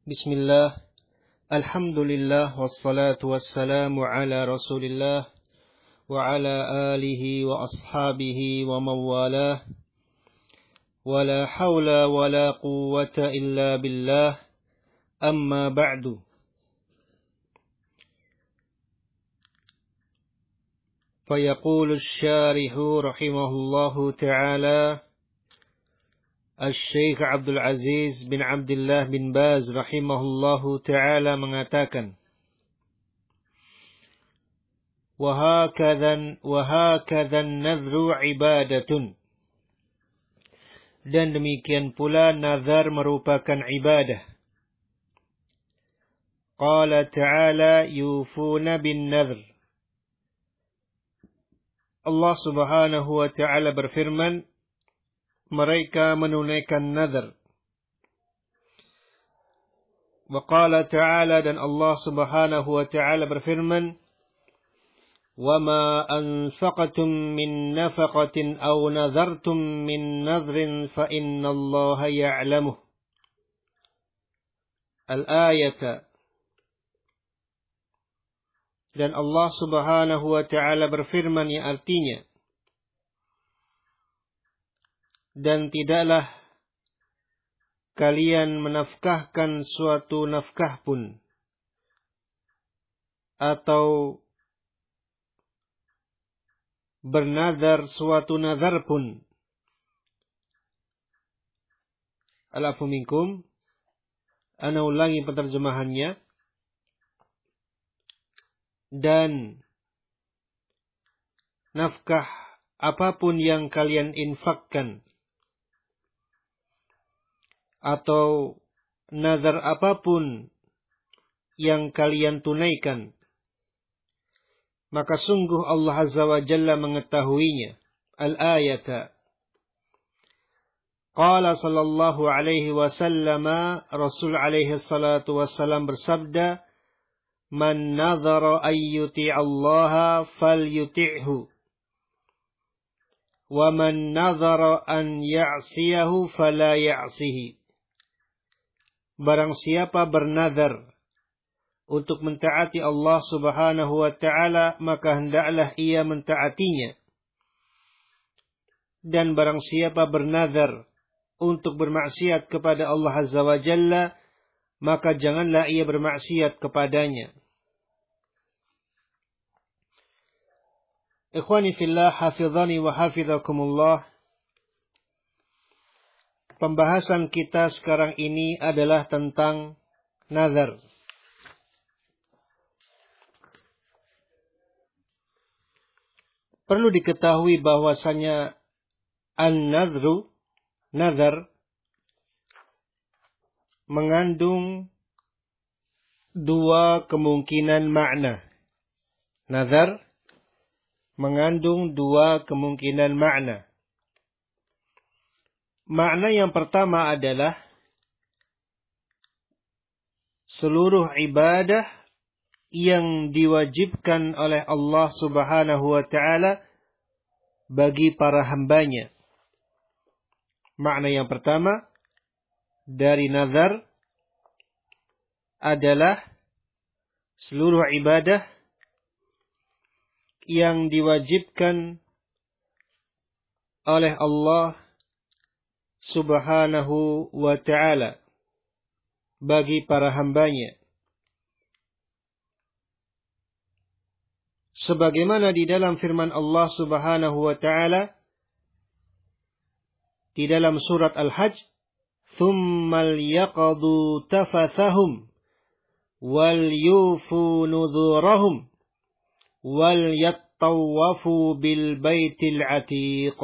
Bismillah, alhamdulillah, wassalatu wassalamu ala rasulillah, wa ala alihi wa ashabihi wa mawalah, wa la hawla wa la quwwata illa billah, amma ba'du. Fayaqulu syarihu rahimahullahu ta'ala, Al-Syeikh Abdul Aziz bin Abdullah bin Baz rahimahullahu ta'ala mengatakan, وَهَكَذَا النَّذْرُ عِبَادَةٌ. Dan demikian pula nazar merupakan ibadah. Qala ta'ala yufuna bin nadhr. Allah subhanahu wa ta'ala berfirman, mereka menunaikan nazar. Wa qala ta'ala, dan Allah subhanahu wa ta'ala berfirman, وَمَا أَنفَقْتُم مِّن نَّفَقَةٍ أَوْ نَذَرْتُم مِّن نَّذْرٍ فَإِنَّ اللَّهَ يَعْلَمُهُ. Al-ayat. Dan Allah subhanahu wa ta'ala berfirman yang artinya, dan tidaklah kalian menafkahkan suatu nafkah pun, atau bernazar suatu nazar pun. Al-afu minkum. Ana ulangi penerjemahannya. Dan nafkah apapun yang kalian infakkan, atau nazar apapun yang kalian tunaikan, maka sungguh Allah Azza wa Jalla mengetahuinya. Al-ayat. Qala sallallahu alaihi wasallam, Rasul alaihi salatu wassalam bersabda, Man nazara ayyuti'allaha falyuti'hu, wa man nazara an ya'siyahu fala ya'sihi. Barang siapa bernazar untuk mentaati Allah subhanahu wa ta'ala, maka hendaklah ia mentaatinya. Dan barang siapa bernazar untuk bermaksiat kepada Allah Azza wa Jalla, maka janganlah ia bermaksiat kepadanya. Ikhwani fillah, hafizani wa hafizakumullah. Pembahasan kita sekarang ini adalah tentang nazar. Perlu diketahui bahwasanya an-nadhru, nazar, mengandung dua kemungkinan makna. Nazar mengandung dua kemungkinan makna. Makna yang pertama adalah seluruh ibadah yang diwajibkan oleh Allah subhanahu wa ta'ala bagi para hambanya. Makna yang pertama dari nazar adalah seluruh ibadah yang diwajibkan oleh Allah subhanahu wa ta'ala bagi para hambanya. Sebagaimana di dalam firman Allah subhanahu wa ta'ala di dalam surat Al-Hajj, thummal yaqadu tafathahum wal yufu nudhurahum wal yattawafu bil baitil atiq.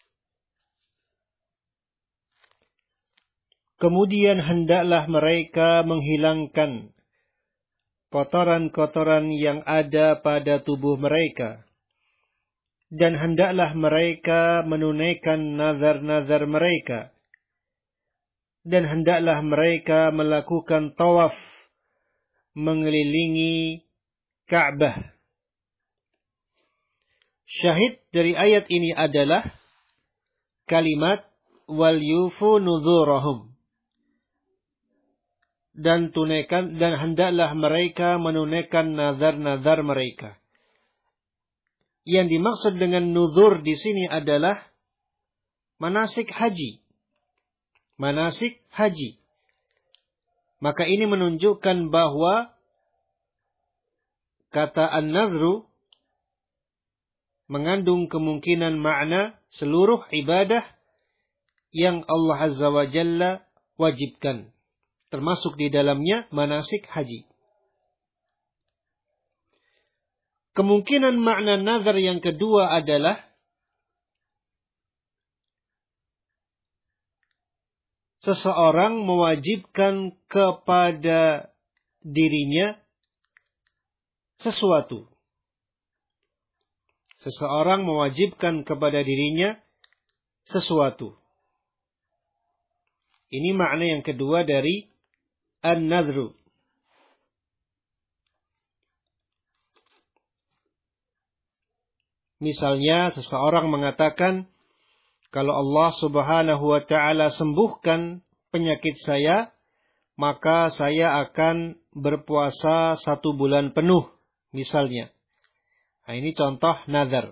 Kemudian hendaklah mereka menghilangkan kotoran-kotoran yang ada pada tubuh mereka, dan hendaklah mereka menunaikan nazar-nazar mereka, dan hendaklah mereka melakukan tawaf mengelilingi Ka'bah. Syahid dari ayat ini adalah kalimat wal yufu nuzurahum. dan hendaklah mereka menunaikan nazar-nazar mereka. Yang dimaksud dengan nuzur di sini adalah manasik haji. Manasik haji. Maka ini menunjukkan bahwa kata an-nadhru mengandung kemungkinan makna seluruh ibadah yang Allah Azza wa Jalla wajibkan. Termasuk di dalamnya manasik haji. Kemungkinan makna nazar yang kedua adalah seseorang mewajibkan kepada dirinya sesuatu. Seseorang mewajibkan kepada dirinya sesuatu. Ini makna yang kedua dari an-nadhru. Misalnya seseorang mengatakan, kalau Allah Subhanahu wa ta'ala sembuhkan penyakit saya, maka saya akan berpuasa 1 bulan penuh, misalnya. Nah, ini contoh nazar.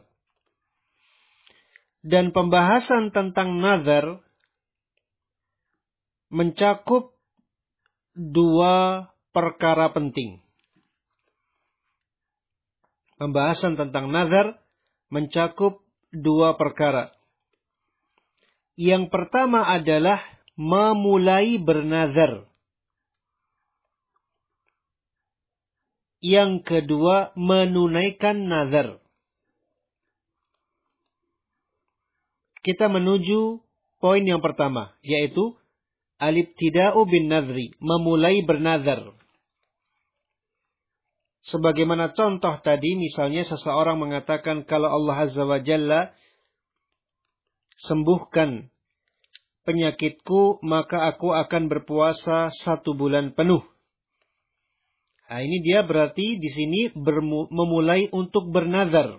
Dan pembahasan tentang nazar mencakup 2 perkara penting. Pembahasan tentang nazar mencakup 2 perkara. Yang pertama adalah memulai bernazar. Yang kedua, menunaikan nazar. Kita menuju poin yang pertama, yaitu al-ibtida'u bin nazri, memulai bernazar. Sebagaimana contoh tadi, misalnya seseorang mengatakan, kalau Allah Azza wa Jalla sembuhkan penyakitku, maka aku akan berpuasa 1 bulan penuh. Nah, ini dia berarti di sini memulai untuk bernazar.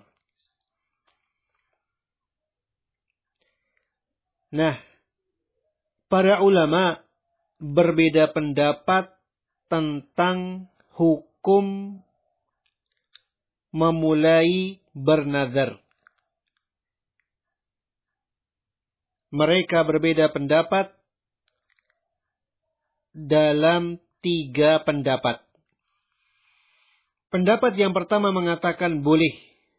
Nah, para ulama berbeda pendapat tentang hukum memulai bernazar. Mereka berbeda pendapat dalam 3 pendapat. Pendapat yang pertama mengatakan boleh.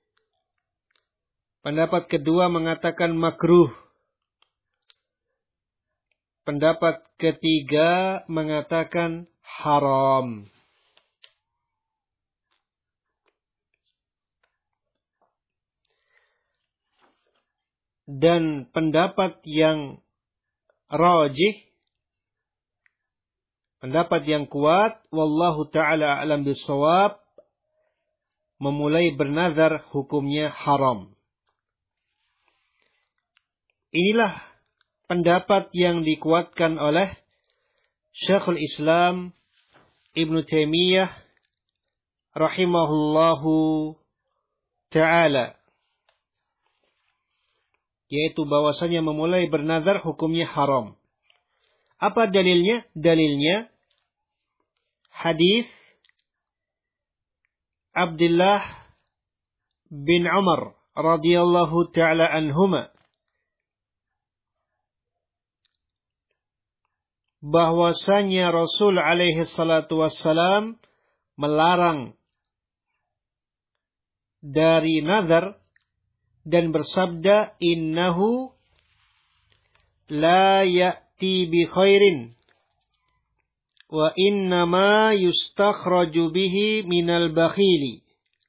Pendapat kedua mengatakan makruh. Pendapat ketiga mengatakan haram. Dan pendapat yang rajih, pendapat yang kuat, wallahu ta'ala a'lam bis-shawab, memulai bernazar hukumnya haram. Inilah pendapat yang dikuatkan oleh Syekhul Islam Ibnu Taimiyah rahimahullahu ta'ala. Yaitu bahwasanya memulai bernazar hukumnya haram. Apa dalilnya? Dalilnya hadis Abdullah bin Umar radhiyallahu ta'ala anhuma, bahwasanya Rasul alaihi salatu wassalam melarang dari nazar dan bersabda, innahu la ya'ti bi khairin wa innama yustakhraju bihi minal bakhili.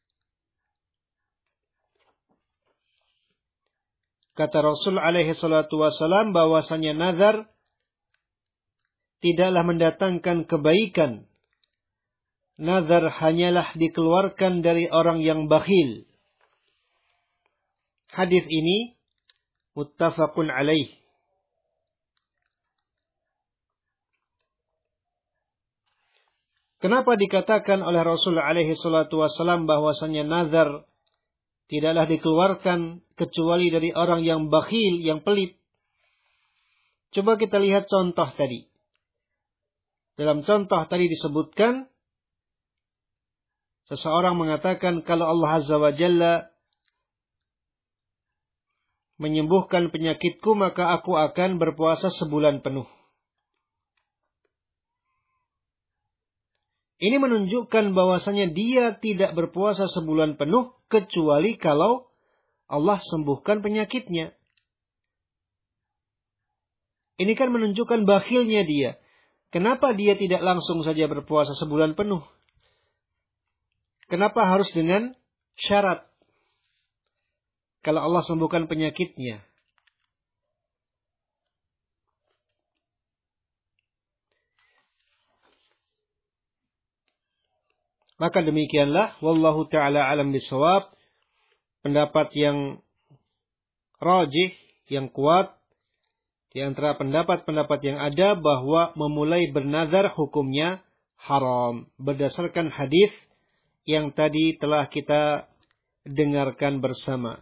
Kata Rasul alaihi salatu wassalam bahwasanya nazar tidaklah mendatangkan kebaikan. Nazar hanyalah dikeluarkan dari orang yang bakhil. Hadis ini muttafaqun alaih. Kenapa dikatakan oleh Rasul alaihi salatu wassalam bahwasanya nazar tidaklah dikeluarkan kecuali dari orang yang bakhil, yang pelit? Coba kita lihat contoh tadi. Dalam contoh tadi disebutkan, seseorang mengatakan kalau Allah Azza wa Jalla menyembuhkan penyakitku, maka aku akan berpuasa sebulan penuh. Ini menunjukkan bahwasanya dia tidak berpuasa sebulan penuh kecuali kalau Allah sembuhkan penyakitnya. Ini kan menunjukkan bakhilnya dia. Kenapa dia tidak langsung saja berpuasa sebulan penuh? Kenapa harus dengan syarat? Kalau Allah sembuhkan penyakitnya. Maka demikianlah, wallahu ta'ala alam bisawab, pendapat yang rajih, yang kuat, di antara pendapat-pendapat yang ada bahwa memulai bernazar hukumnya haram. Berdasarkan hadis yang tadi telah kita dengarkan bersama.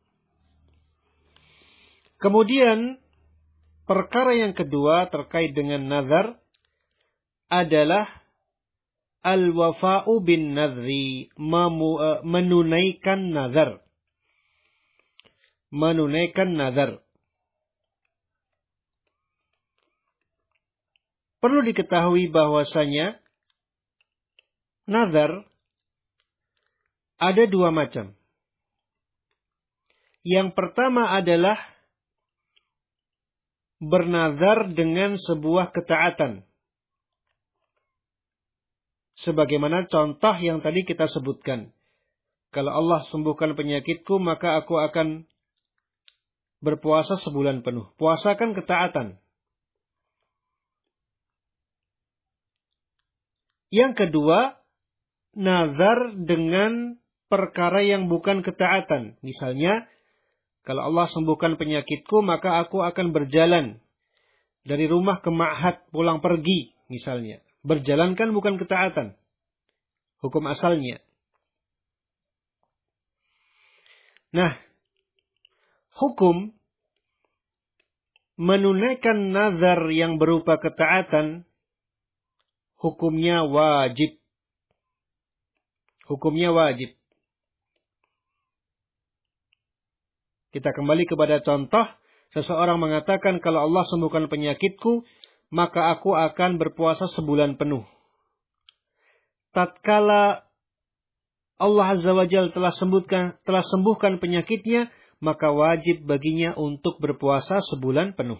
Kemudian, perkara yang kedua terkait dengan nazar adalah al-wafa'u bin nadri, menunaikan nazar. Menunaikan nazar. Perlu diketahui bahwasanya nazar ada dua macam. Yang pertama adalah bernazar dengan sebuah ketaatan. Sebagaimana contoh yang tadi kita sebutkan. Kalau Allah sembuhkan penyakitku, maka aku akan berpuasa sebulan penuh. Puasa kan ketaatan. Yang kedua, nazar dengan perkara yang bukan ketaatan. Misalnya, kalau Allah sembuhkan penyakitku, maka aku akan berjalan dari rumah ke ma'had, pulang pergi, misalnya. Berjalan kan bukan ketaatan. Hukum asalnya. Nah, hukum menunaikan nazar yang berupa ketaatan, hukumnya wajib. Hukumnya wajib. Kita kembali kepada contoh, seseorang mengatakan kalau Allah sembuhkan penyakitku, maka aku akan berpuasa sebulan penuh. Tatkala Allah Azza wa Jalla telah sembuhkan penyakitnya, maka wajib baginya untuk berpuasa sebulan penuh.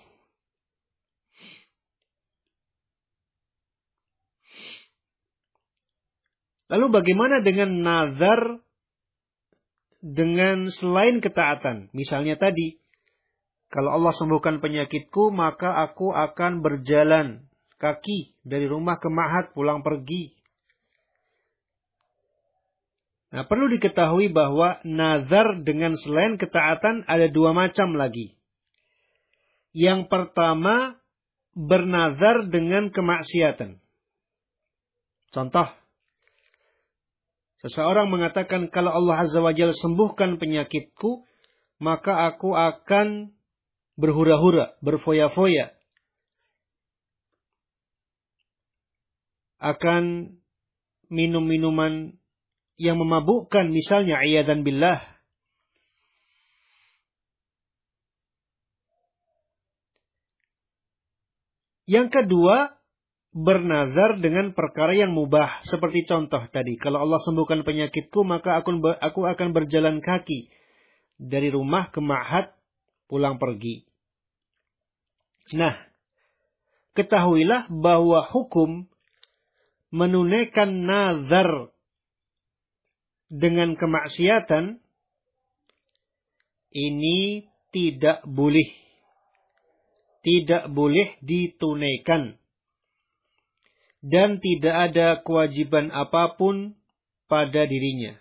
Lalu bagaimana dengan nazar dengan selain ketaatan? Misalnya tadi, kalau Allah sembuhkan penyakitku, maka aku akan berjalan kaki dari rumah ke ma'had, pulang pergi. Nah, perlu diketahui bahwa nazar dengan selain ketaatan ada dua macam lagi. Yang pertama, bernazar dengan kemaksiatan. Contoh, seseorang mengatakan kalau Allah Azza wa Jalla sembuhkan penyakitku, maka aku akan berhura-hura, berfoya-foya. Akan minum minuman yang memabukkan, misalnya iyadzan billah. Yang kedua, bernazar dengan perkara yang mubah. Seperti contoh tadi, kalau Allah sembuhkan penyakitku, maka aku akan berjalan kaki dari rumah ke ma'had, pulang pergi. Nah, ketahuilah bahwa hukum menunaikan nazar dengan kemaksiatan ini tidak boleh. Tidak boleh ditunaikan. Dan tidak ada kewajiban apapun pada dirinya.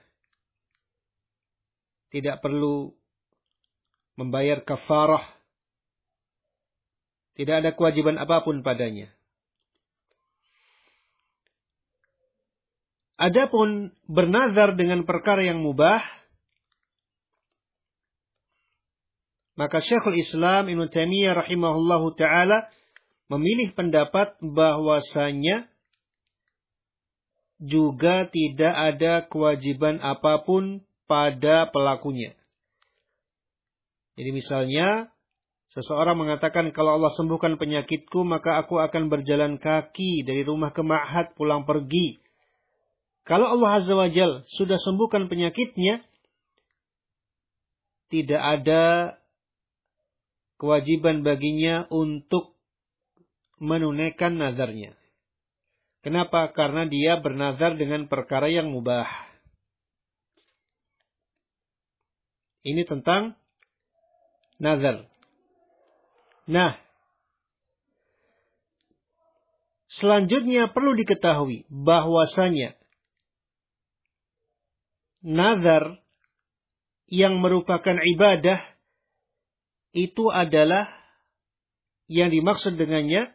Tidak perlu membayar kafarah. Tidak ada kewajiban apapun padanya. Adapun bernazar dengan perkara yang mubah, maka Syekhul Islam Ibnu Taimiyah rahimahullahu taala memilih pendapat bahwasanya juga tidak ada kewajiban apapun pada pelakunya. Jadi misalnya, seseorang mengatakan, kalau Allah sembuhkan penyakitku, maka aku akan berjalan kaki dari rumah ke ma'had, pulang pergi. Kalau Allah Azza wa Jalla sudah sembuhkan penyakitnya, tidak ada kewajiban baginya untuk menunaikan nazarnya. Kenapa? Karena dia bernazar dengan perkara yang mubah. Ini tentang nazar. Nah, selanjutnya perlu diketahui bahwasanya nazar yang merupakan ibadah itu adalah yang dimaksud dengannya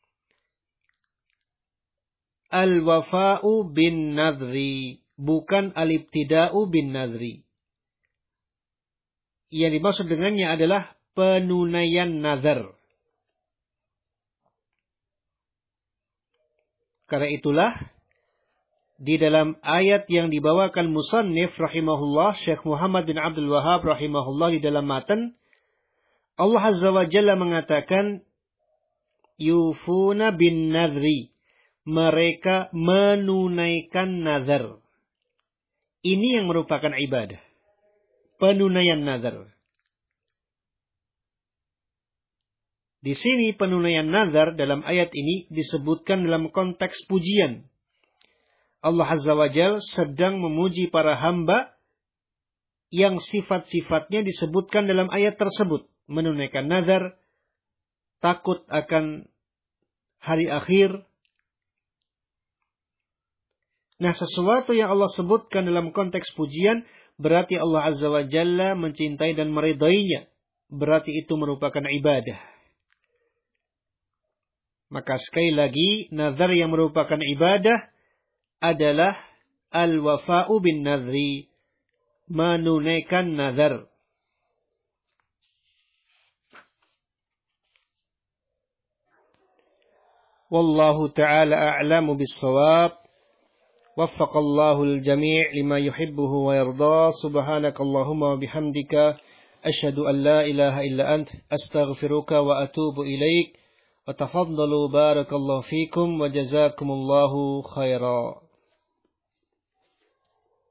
al-wafa'u bin nadri, bukan al-ibtida'u bin nadri. Yang dimaksud dengannya adalah penunaian nazar. Karena itulah di dalam ayat yang dibawakan musannif rahimahullah, Syekh Muhammad bin Abdul Wahhab rahimahullah, di dalam matan, Allah Azza wa Jalla mengatakan yufuna bin nadri, mereka menunaikan nazar. Ini yang merupakan ibadah, penunaian nazar. Di sini penunaian nazar dalam ayat ini disebutkan dalam konteks pujian. Allah Azza wa Jalla sedang memuji para hamba yang sifat-sifatnya disebutkan dalam ayat tersebut. Menunaikan nazar, takut akan hari akhir. Nah, sesuatu yang Allah sebutkan dalam konteks pujian, berarti Allah Azza wa Jalla mencintai dan meridainya. Berarti itu merupakan ibadah. Maka sekali lagi, nazar yang merupakan ibadah adalah al-wafa'u bin nadri, menunaikan nazar. Wallahu ta'ala a'lamu bis-shawab. Waffaqallahu al-jami' lima yuhibbuhu wa yarda. Subhanakallahumma wa bihamdika asyhadu an la ilaha illa ant astaghfiruka wa atubu ilaik. Wa tafaddalu barakallahu fikum wa jazakumullahu khairan.